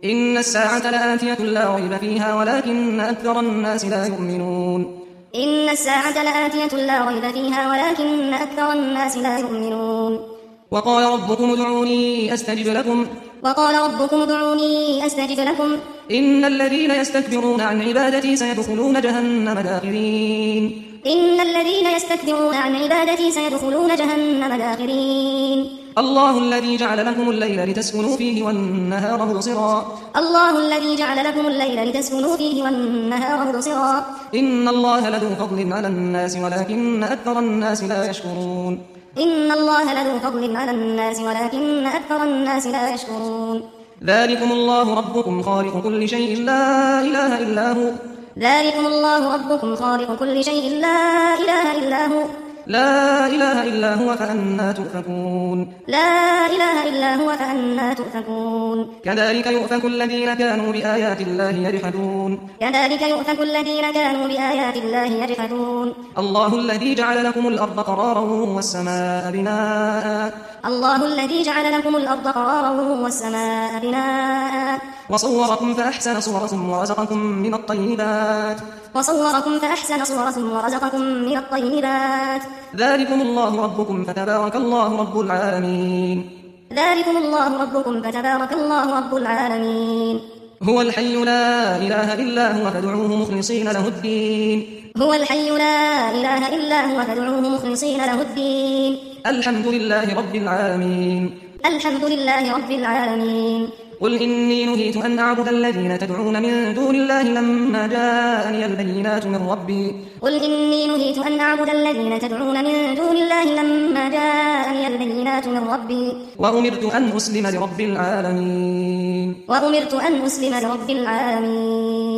إن الساعة لآتية لا ريب فيها ولكن أكثر الناس لا يؤمنون إن الساعة لآتية لا ريب فيها ولكن أكثر الناس لا يؤمنون وقال ربكم ادعوني أستجب لكم إن الذين يستكبرون عن عبادتي سيدخلون جهنم داخرين الله الذي جعل لكم الليل لتسكنوا فيه والنهار مبصرا إن الله لذو فضل على الناس ولكن أكثر الناس لا يشكرون ذلكم الله ربكم خالق كل شيء لا إله إلا هو لا إله إلا هو فأنى تؤفكون كذلك يؤفك الذين كانوا بآيات الله يجحدون الله الذي جعل لكم الأرض قرارا والسماء بناء وصوركم فأحسن صوركم ورزقكم من الطيبات ذلكم الله ربكم فتبارك الله رب العالمين هو الحي لا إله إلا هو فادعوه مخلصين له الدين الحمد لله رب العالمين قل إني نهيت أن أعبد الذين تدعون من دون الله لما جاءني البينات من ربي وأمرت أن أسلم لرب العالمين